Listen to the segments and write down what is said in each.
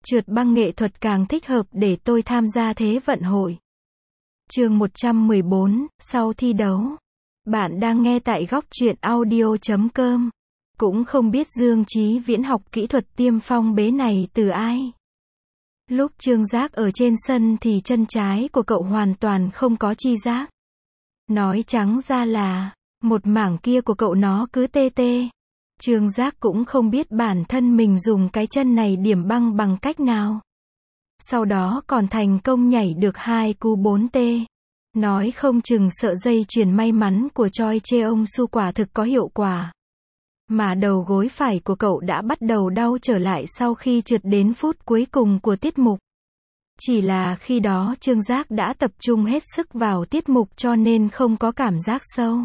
Trượt băng nghệ thuật càng thích hợp để tôi tham gia Thế vận hội. Chương 114, sau thi đấu. Bạn đang nghe tại góc truyện audio.com. Cũng không biết Dương Chí Viễn học kỹ thuật tiêm phong bế này từ ai. Lúc Trương Giác ở trên sân thì chân trái của cậu hoàn toàn không có chi giác. Nói trắng ra là, một mảng kia của cậu nó cứ tê tê. Trương Giác cũng không biết bản thân mình dùng cái chân này điểm băng bằng cách nào. Sau đó còn thành công nhảy được 2 cú 4T. Nói không chừng sợ dây chuyền may mắn của Choi Cheong Su quả thực có hiệu quả. Mà đầu gối phải của cậu đã bắt đầu đau trở lại sau khi trượt đến phút cuối cùng của tiết mục. Chỉ là khi đó Trương Giác đã tập trung hết sức vào tiết mục cho nên không có cảm giác sâu.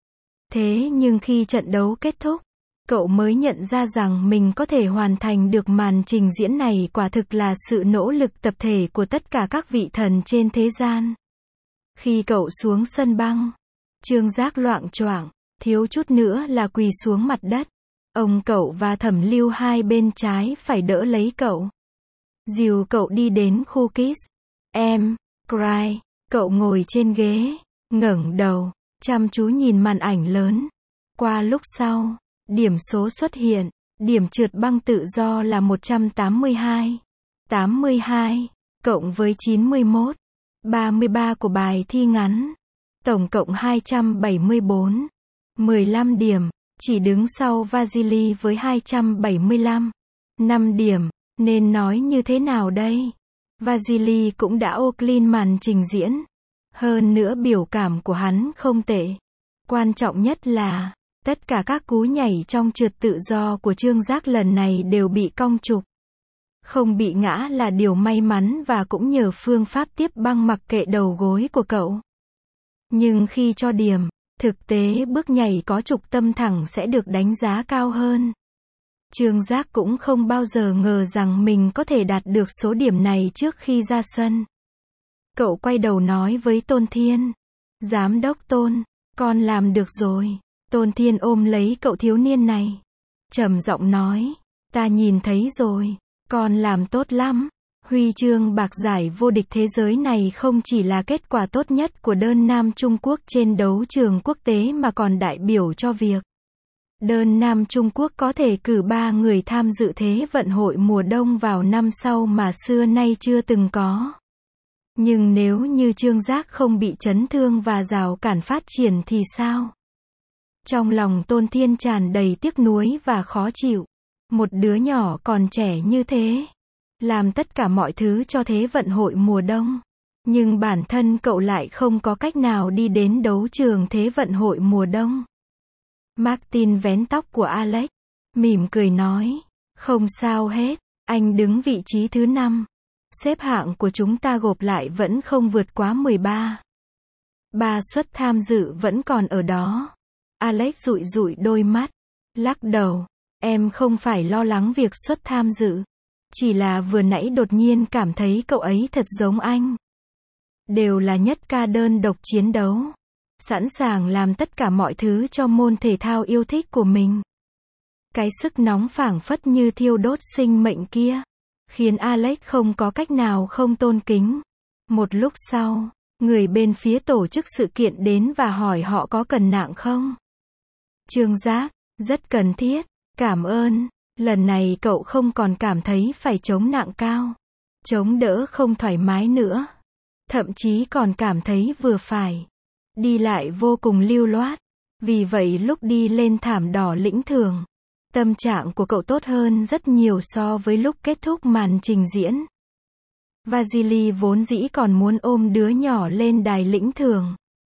Thế nhưng khi trận đấu kết thúc, cậu mới nhận ra rằng mình có thể hoàn thành được màn trình diễn này quả thực là sự nỗ lực tập thể của tất cả các vị thần trên thế gian. Khi cậu xuống sân băng, Trương Giác loạng choạng, thiếu chút nữa là quỳ xuống mặt đất. Ông cậu và Thẩm Lưu hai bên trái phải đỡ lấy cậu. Dìu cậu đi đến khu kiss. Em, cry. Cậu ngồi trên ghế, ngẩng đầu, chăm chú nhìn màn ảnh lớn. Qua lúc sau, điểm số xuất hiện, điểm trượt băng tự do là 182. 82, cộng với 91. 33 của bài thi ngắn. Tổng cộng 274. 15 điểm, chỉ đứng sau Vasily với 275. 5 điểm, nên nói như thế nào đây? Vasily cũng đã ô clean màn trình diễn. Hơn nữa biểu cảm của hắn không tệ. Quan trọng nhất là, tất cả các cú nhảy trong trượt tự do của Trương Giác lần này đều bị cong trục. Không bị ngã là điều may mắn và cũng nhờ phương pháp tiếp băng mặc kệ đầu gối của cậu. Nhưng khi cho điểm, thực tế bước nhảy có trục tâm thẳng sẽ được đánh giá cao hơn. Trương Giác cũng không bao giờ ngờ rằng mình có thể đạt được số điểm này trước khi ra sân. Cậu quay đầu nói với Tôn Thiên. Giám đốc Tôn, con làm được rồi. Tôn Thiên ôm lấy cậu thiếu niên này. Trầm giọng nói, ta nhìn thấy rồi, con làm tốt lắm. Huy chương bạc giải vô địch thế giới này không chỉ là kết quả tốt nhất của đơn nam Trung Quốc trên đấu trường quốc tế mà còn đại biểu cho việc đơn nam Trung Quốc có thể cử 3 người tham dự Thế vận hội mùa đông vào năm sau mà xưa nay chưa từng có. Nhưng nếu như Trương Giác không bị chấn thương và rào cản phát triển thì sao? Trong lòng Tôn Thiên tràn đầy tiếc nuối và khó chịu. Một đứa nhỏ còn trẻ như thế, làm tất cả mọi thứ cho Thế vận hội mùa đông. Nhưng bản thân cậu lại không có cách nào đi đến đấu trường Thế vận hội mùa đông. Martin vén tóc của Alex, mỉm cười nói, không sao hết, anh đứng vị trí thứ 5. Xếp hạng của chúng ta gộp lại vẫn không vượt quá 13. 3 suất tham dự vẫn còn ở đó. Alex dụi dụi đôi mắt, lắc đầu, em không phải lo lắng việc suất tham dự. Chỉ là vừa nãy đột nhiên cảm thấy cậu ấy thật giống anh. Đều là nhất ca đơn độc chiến đấu. Sẵn sàng làm tất cả mọi thứ cho môn thể thao yêu thích của mình. Cái sức nóng phảng phất như thiêu đốt sinh mệnh kia, khiến Alex không có cách nào không tôn kính. Một lúc sau, người bên phía tổ chức sự kiện đến và hỏi họ có cần nạng không? Trương Giác, rất cần thiết, cảm ơn. Lần này cậu không còn cảm thấy phải chống nạng cao, chống đỡ không thoải mái nữa. Thậm chí còn cảm thấy vừa phải. Đi lại vô cùng lưu loát. Vì vậy lúc đi lên thảm đỏ lĩnh thưởng, tâm trạng của cậu tốt hơn rất nhiều so với lúc kết thúc màn trình diễn. Vasily vốn dĩ còn muốn ôm đứa nhỏ lên đài lĩnh thưởng.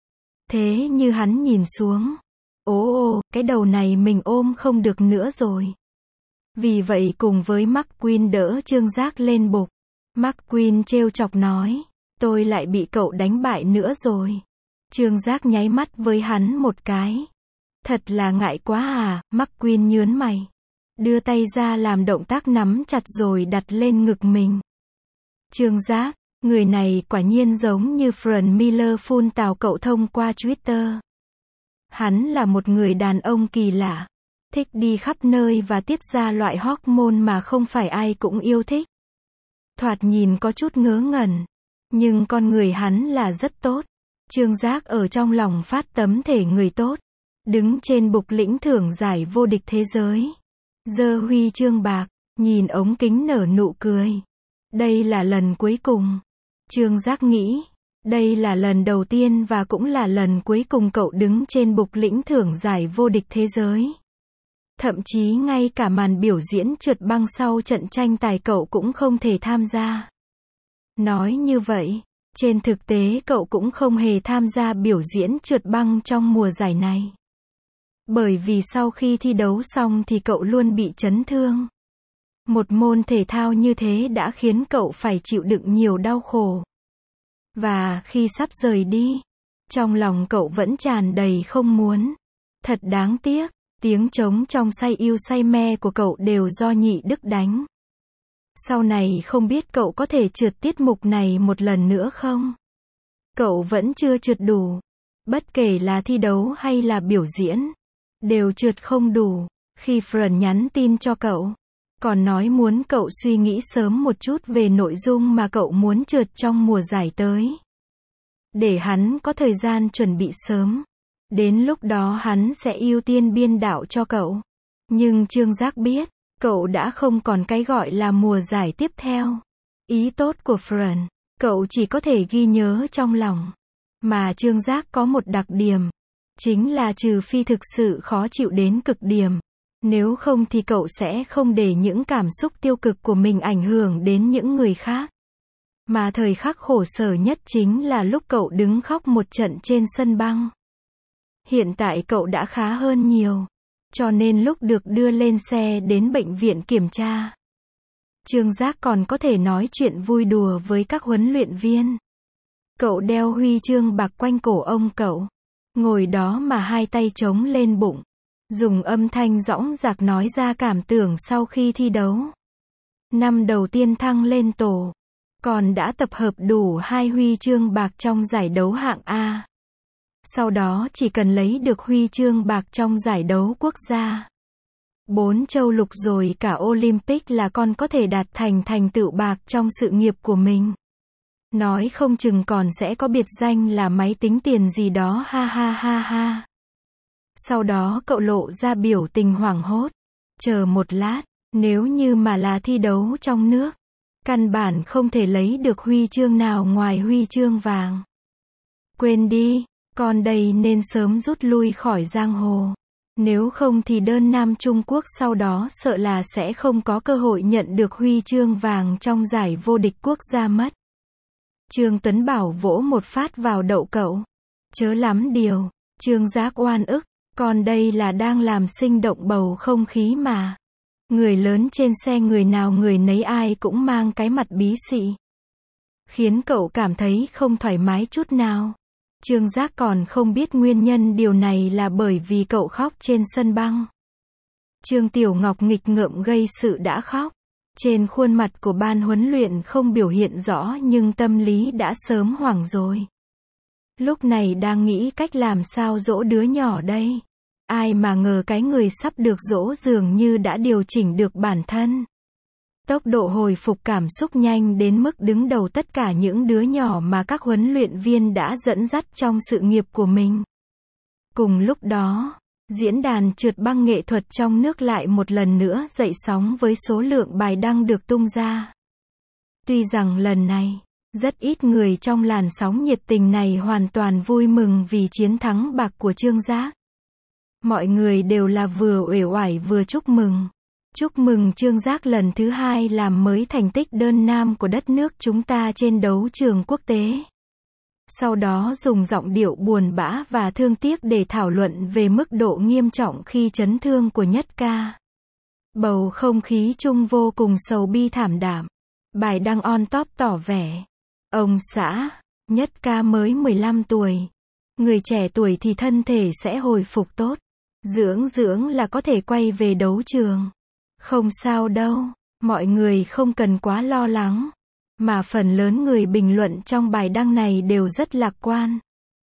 Thế như hắn nhìn xuống. Ồ, cái đầu này mình ôm không được nữa rồi. Vì vậy cùng với McQueen đỡ Trương Giác lên bục. McQueen trêu chọc nói, tôi lại bị cậu đánh bại nữa rồi. Trương Giác nháy mắt với hắn một cái. Thật là ngại quá à, McQueen nhớn mày. Đưa tay ra làm động tác nắm chặt rồi đặt lên ngực mình. Trương Giác, người này quả nhiên giống như Frank Miller phun tào cậu thông qua Twitter. Hắn là một người đàn ông kỳ lạ. Thích đi khắp nơi và tiết ra loại hormone mà không phải ai cũng yêu thích. thoạt nhìn có chút ngớ ngẩn. Nhưng con người hắn là rất tốt. Trương Giác ở trong lòng phát tấm thể người tốt. Đứng trên bục lĩnh thưởng giải vô địch thế giới. Giơ huy chương bạc, nhìn ống kính nở nụ cười. Đây là lần cuối cùng. Trương Giác nghĩ, đây là lần đầu tiên và cũng là lần cuối cùng cậu đứng trên bục lĩnh thưởng giải vô địch thế giới. Thậm chí ngay cả màn biểu diễn trượt băng sau trận tranh tài cậu cũng không thể tham gia. Nói như vậy, trên thực tế cậu cũng không hề tham gia biểu diễn trượt băng trong mùa giải này. Bởi vì sau khi thi đấu xong thì cậu luôn bị chấn thương. Một môn thể thao như thế đã khiến cậu phải chịu đựng nhiều đau khổ. Và khi sắp rời đi, trong lòng cậu vẫn tràn đầy không muốn. Thật đáng tiếc, tiếng trống trong say yêu say me của cậu đều do Nhị Đức đánh. Sau này không biết cậu có thể trượt tiết mục này một lần nữa không? Cậu vẫn chưa trượt đủ. Bất kể là thi đấu hay là biểu diễn, đều trượt không đủ. Khi Fran nhắn tin cho cậu, còn nói muốn cậu suy nghĩ sớm một chút về nội dung mà cậu muốn trượt trong mùa giải tới. Để hắn có thời gian chuẩn bị sớm. Đến lúc đó hắn sẽ ưu tiên biên đạo cho cậu. Nhưng Trương Giác biết, cậu đã không còn cái gọi là mùa giải tiếp theo. Ý tốt của Fran, cậu chỉ có thể ghi nhớ trong lòng. Mà Trương Giác có một đặc điểm, chính là trừ phi thực sự khó chịu đến cực điểm. Nếu không thì cậu sẽ không để những cảm xúc tiêu cực của mình ảnh hưởng đến những người khác. Mà thời khắc khổ sở nhất chính là lúc cậu đứng khóc một trận trên sân băng. Hiện tại cậu đã khá hơn nhiều. Cho nên lúc được đưa lên xe đến bệnh viện kiểm tra, Trương Giác còn có thể nói chuyện vui đùa với các huấn luyện viên. Cậu đeo huy chương bạc quanh cổ ông cậu. Ngồi đó mà hai tay chống lên bụng. Dùng âm thanh dõng dạc nói ra cảm tưởng sau khi thi đấu. Năm đầu tiên thăng lên tổ. Còn đã tập hợp đủ 2 huy chương bạc trong giải đấu hạng A. Sau đó chỉ cần lấy được huy chương bạc trong giải đấu quốc gia. 4 châu lục rồi cả Olympic là con có thể đạt thành tựu bạc trong sự nghiệp của mình. Nói không chừng còn sẽ có biệt danh là máy tính tiền gì đó ha ha ha ha. Sau đó cậu lộ ra biểu tình hoảng hốt. Chờ một lát, nếu như mà là thi đấu trong nước, căn bản không thể lấy được huy chương nào ngoài huy chương vàng. Quên đi, con đây nên sớm rút lui khỏi giang hồ. Nếu không thì đơn nam Trung Quốc sau đó sợ là sẽ không có cơ hội nhận được huy chương vàng trong giải vô địch quốc gia mất. Trương Tuấn Bảo vỗ một phát vào đậu cậu. Chớ lắm điều. Trương Giác oan ức. Còn đây là đang làm sinh động bầu không khí mà. Người lớn trên xe người nào người nấy ai cũng mang cái mặt bí xị. Khiến cậu cảm thấy không thoải mái chút nào. Trương Giác còn không biết nguyên nhân điều này là bởi vì cậu khóc trên sân băng. Trương Tiểu Ngọc nghịch ngợm gây sự đã khóc. Trên khuôn mặt của ban huấn luyện không biểu hiện rõ nhưng tâm lý đã sớm hoảng rồi. Lúc này đang nghĩ cách làm sao dỗ đứa nhỏ đây. Ai mà ngờ cái người sắp được dỗ dường như đã điều chỉnh được bản thân. Tốc độ hồi phục cảm xúc nhanh đến mức đứng đầu tất cả những đứa nhỏ mà các huấn luyện viên đã dẫn dắt trong sự nghiệp của mình. Cùng lúc đó, diễn đàn trượt băng nghệ thuật trong nước lại một lần nữa dậy sóng với số lượng bài đăng được tung ra. Tuy rằng lần này, rất ít người trong làn sóng nhiệt tình này hoàn toàn vui mừng vì chiến thắng bạc của Trương Giác. Mọi người đều là vừa uể oải vừa chúc mừng. Chúc mừng Trương Giác lần thứ 2 làm mới thành tích đơn nam của đất nước chúng ta trên đấu trường quốc tế. Sau đó dùng giọng điệu buồn bã và thương tiếc để thảo luận về mức độ nghiêm trọng khi chấn thương của Nhất Ca. Bầu không khí chung vô cùng sầu bi thảm đạm. Bài đăng on top tỏ vẻ. Ông xã, Nhất Ca mới 15 tuổi. Người trẻ tuổi thì thân thể sẽ hồi phục tốt. Dưỡng là có thể quay về đấu trường. Không sao đâu, mọi người không cần quá lo lắng. Mà phần lớn người bình luận trong bài đăng này đều rất lạc quan.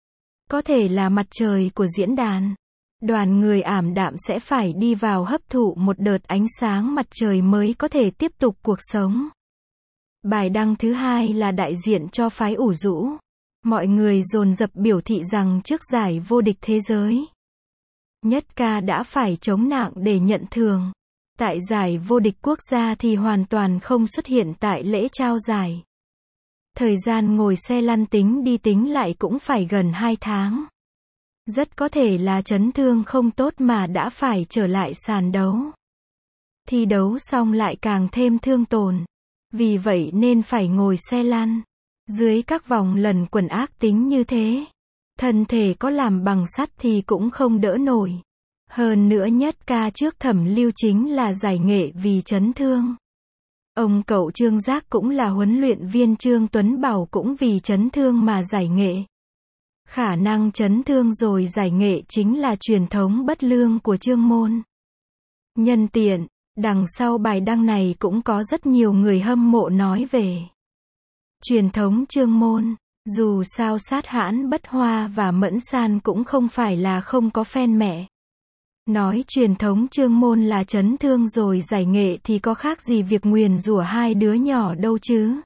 Có thể là mặt trời của diễn đàn. Đoàn người ảm đạm sẽ phải đi vào hấp thụ một đợt ánh sáng mặt trời mới có thể tiếp tục cuộc sống. Bài đăng thứ hai là đại diện cho phái ủ rũ. Mọi người dồn dập biểu thị rằng trước giải vô địch thế giới, Nhất Ca đã phải chống nạng để nhận thưởng. Tại giải vô địch quốc gia thì hoàn toàn không xuất hiện tại lễ trao giải. Thời gian ngồi xe lăn tính đi tính lại cũng phải gần 2 tháng. Rất có thể là chấn thương không tốt mà đã phải trở lại sàn đấu. Thi đấu xong lại càng thêm thương tổn. Vì vậy nên phải ngồi xe lăn. Dưới các vòng lần quần ác tính như thế, thân thể có làm bằng sắt thì cũng không đỡ nổi. Hơn nữa Nhất Ca trước Thẩm Lưu chính là giải nghệ vì chấn thương. Ông cậu Trương Giác cũng là huấn luyện viên Trương Tuấn Bảo cũng vì chấn thương mà giải nghệ. Khả năng chấn thương rồi giải nghệ chính là truyền thống bất lương của Trương môn. Nhân tiện, đằng sau bài đăng này cũng có rất nhiều người hâm mộ nói về truyền thống Trương môn. Dù sao Sát Hãn Bất Hoa và Mẫn San cũng không phải là không có fan mẹ. Nói truyền thống Trương môn là chấn thương rồi giải nghệ thì có khác gì việc nguyền rủa hai đứa nhỏ đâu chứ.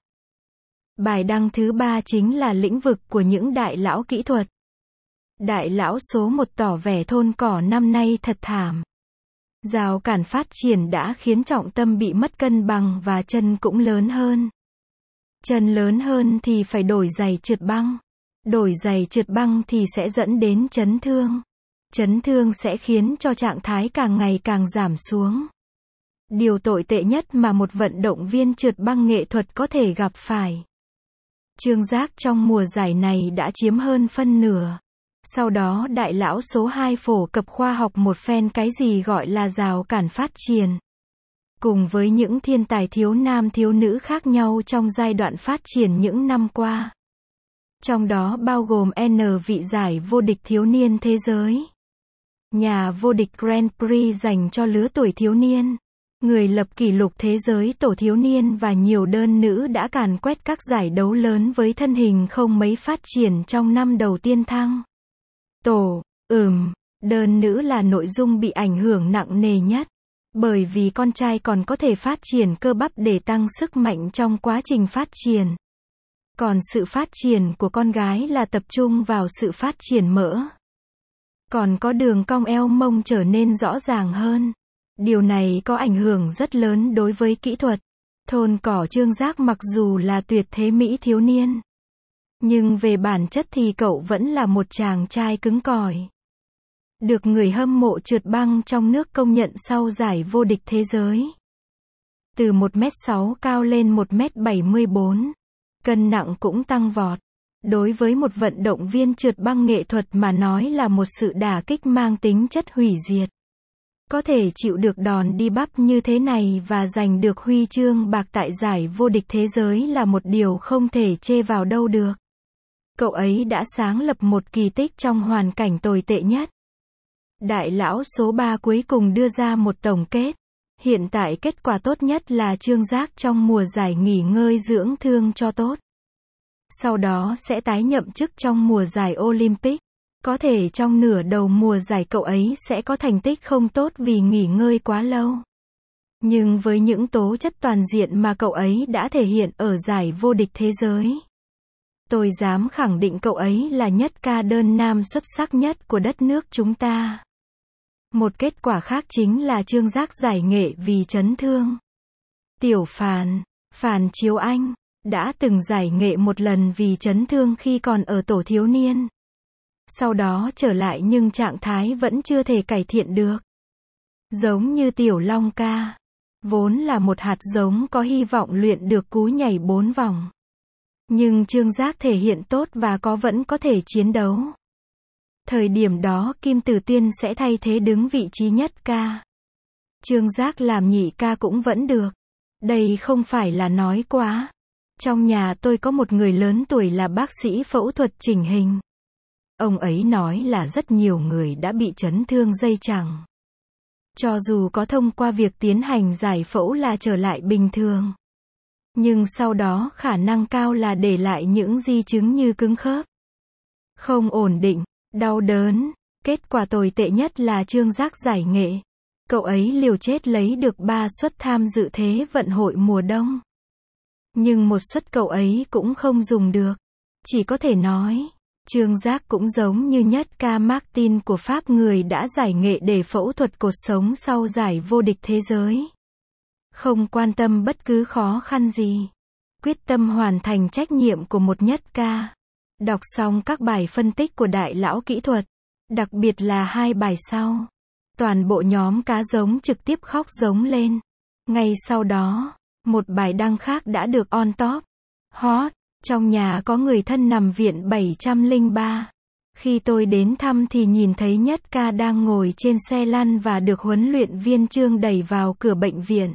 Bài đăng thứ 3 chính là lĩnh vực của những đại lão kỹ thuật. Đại lão số 1 tỏ vẻ thôn cỏ năm nay thật thảm. Rào cản phát triển đã khiến trọng tâm bị mất cân bằng và chân cũng lớn hơn. Chân lớn hơn thì phải đổi giày trượt băng. Đổi giày trượt băng thì sẽ dẫn đến chấn thương. Chấn thương sẽ khiến cho trạng thái càng ngày càng giảm xuống. Điều tồi tệ nhất mà một vận động viên trượt băng nghệ thuật có thể gặp phải. Trương Giác trong mùa giải này đã chiếm hơn phân nửa. Sau đó đại lão số 2 phổ cập khoa học một phen cái gì gọi là rào cản phát triển. Cùng với những thiên tài thiếu nam thiếu nữ khác nhau trong giai đoạn phát triển những năm qua. Trong đó bao gồm N vị giải vô địch thiếu niên thế giới. Nhà vô địch Grand Prix dành cho lứa tuổi thiếu niên. Người lập kỷ lục thế giới tổ thiếu niên và nhiều đơn nữ đã càn quét các giải đấu lớn với thân hình không mấy phát triển trong năm đầu tiên thăng. Tổ, đơn nữ là nội dung bị ảnh hưởng nặng nề nhất. Bởi vì con trai còn có thể phát triển cơ bắp để tăng sức mạnh trong quá trình phát triển. Còn sự phát triển của con gái là tập trung vào sự phát triển mỡ. Còn có đường cong eo mông trở nên rõ ràng hơn. Điều này có ảnh hưởng rất lớn đối với kỹ thuật. Thôn cỏ Trương Giác mặc dù là tuyệt thế mỹ thiếu niên. Nhưng về bản chất thì cậu vẫn là một chàng trai cứng cỏi. Được người hâm mộ trượt băng trong nước công nhận sau giải vô địch thế giới. Từ 1m6 cao lên 1m74. Cân nặng cũng tăng vọt. Đối với một vận động viên trượt băng nghệ thuật mà nói là một sự đả kích mang tính chất hủy diệt. Có thể chịu được đòn đi bắp như thế này và giành được huy chương bạc tại giải vô địch thế giới là một điều không thể chê vào đâu được. Cậu ấy đã sáng lập một kỳ tích trong hoàn cảnh tồi tệ nhất. Đại lão số 3 cuối cùng đưa ra một tổng kết. Hiện tại kết quả tốt nhất là Trương Giác trong mùa giải nghỉ ngơi dưỡng thương cho tốt. Sau đó sẽ tái nhậm chức trong mùa giải Olympic. Có thể trong nửa đầu mùa giải cậu ấy sẽ có thành tích không tốt vì nghỉ ngơi quá lâu. Nhưng với những tố chất toàn diện mà cậu ấy đã thể hiện ở giải vô địch thế giới, tôi dám khẳng định cậu ấy là Nhất Ca đơn nam xuất sắc nhất của đất nước chúng ta. Một kết quả khác chính là Trương Giác giải nghệ vì chấn thương. Tiểu Phàn, Phàn Chiếu Anh, đã từng giải nghệ một lần vì chấn thương khi còn ở tổ thiếu niên. Sau đó trở lại nhưng trạng thái vẫn chưa thể cải thiện được. Giống như Tiểu Long ca, vốn là một hạt giống có hy vọng luyện được cú nhảy 4 vòng. Nhưng Trương Giác thể hiện tốt và vẫn có thể chiến đấu. Thời điểm đó Kim Tử Tuyên sẽ thay thế đứng vị trí Nhất Ca. Trương Giác làm nhị ca cũng vẫn được. Đây không phải là nói quá. Trong nhà tôi có một người lớn tuổi là bác sĩ phẫu thuật chỉnh hình. Ông ấy nói là rất nhiều người đã bị chấn thương dây chằng. Cho dù có thông qua việc tiến hành giải phẫu là trở lại bình thường. Nhưng sau đó khả năng cao là để lại những di chứng như cứng khớp, không ổn định, đau đớn. Kết quả tồi tệ nhất là Trương Giác giải nghệ. Cậu ấy liều chết lấy được 3 suất tham dự Thế vận hội mùa đông. Nhưng một suất cậu ấy cũng không dùng được. Chỉ có thể nói, Trương Giác cũng giống như Nhất ca Martin của Pháp, người đã giải nghệ để phẫu thuật cột sống sau giải vô địch thế giới. Không quan tâm bất cứ khó khăn gì. Quyết tâm hoàn thành trách nhiệm của một Nhất ca. Đọc xong các bài phân tích của đại lão kỹ thuật, đặc biệt là 2 bài sau, toàn bộ nhóm cá giống trực tiếp khóc giống lên. Ngay sau đó, một bài đăng khác đã được on top hot. Trong nhà có người thân nằm viện 703. Khi tôi đến thăm thì nhìn thấy Nhất ca đang ngồi trên xe lăn và được huấn luyện viên Trương đẩy vào cửa bệnh viện.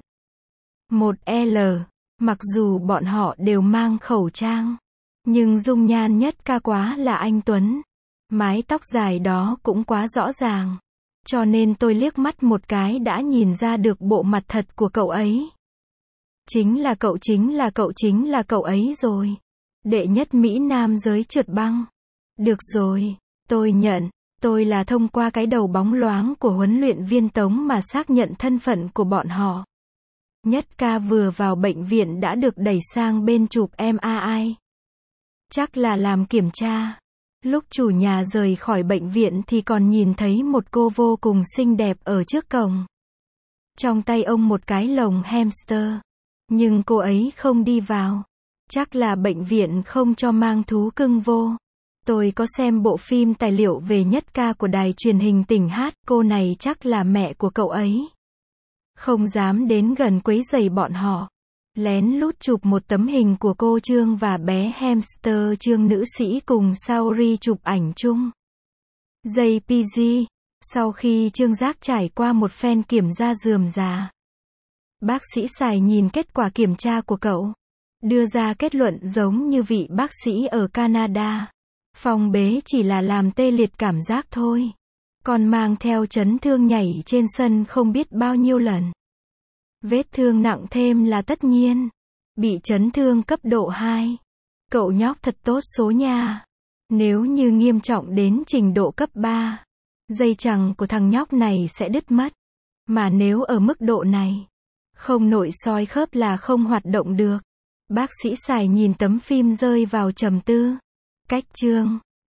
1L. Mặc dù bọn họ đều mang khẩu trang, nhưng dung nhan Nhất ca quá là anh tuấn. Mái tóc dài đó cũng quá rõ ràng. Cho nên tôi liếc mắt một cái đã nhìn ra được bộ mặt thật của cậu ấy. Chính là cậu ấy rồi. Đệ nhất Mỹ Nam giới trượt băng. Được rồi, tôi nhận. Tôi là thông qua cái đầu bóng loáng của huấn luyện viên Tống mà xác nhận thân phận của bọn họ. Nhất ca vừa vào bệnh viện đã được đẩy sang bên chụp MRI. Chắc là làm kiểm tra. Lúc chủ nhà rời khỏi bệnh viện thì còn nhìn thấy một cô vô cùng xinh đẹp ở trước cổng. Trong tay ông một cái lồng hamster. Nhưng cô ấy không đi vào. Chắc là bệnh viện không cho mang thú cưng vô. Tôi có xem bộ phim tài liệu về Nhất ca của đài truyền hình tỉnh Hát, cô này chắc là mẹ của cậu ấy. Không dám đến gần quấy rầy bọn họ. Lén lút chụp một tấm hình của cô Trương và bé hamster Trương nữ sĩ cùng Saori chụp ảnh chung. JPG. Sau khi Trương Giác trải qua một phen kiểm tra rườm rà, bác sĩ Sài nhìn kết quả kiểm tra của cậu, đưa ra kết luận giống như vị bác sĩ ở Canada. Phong bế chỉ là làm tê liệt cảm giác thôi. Còn mang theo chấn thương nhảy trên sân không biết bao nhiêu lần. Vết thương nặng thêm là tất nhiên. Bị chấn thương cấp độ 2. Cậu nhóc thật tốt số nha. Nếu như nghiêm trọng đến trình độ cấp 3, dây chằng của thằng nhóc này sẽ đứt mất. Mà nếu ở mức độ này, không nội soi khớp là không hoạt động được. Bác sĩ Sài nhìn tấm phim rơi vào trầm tư. Cách Trương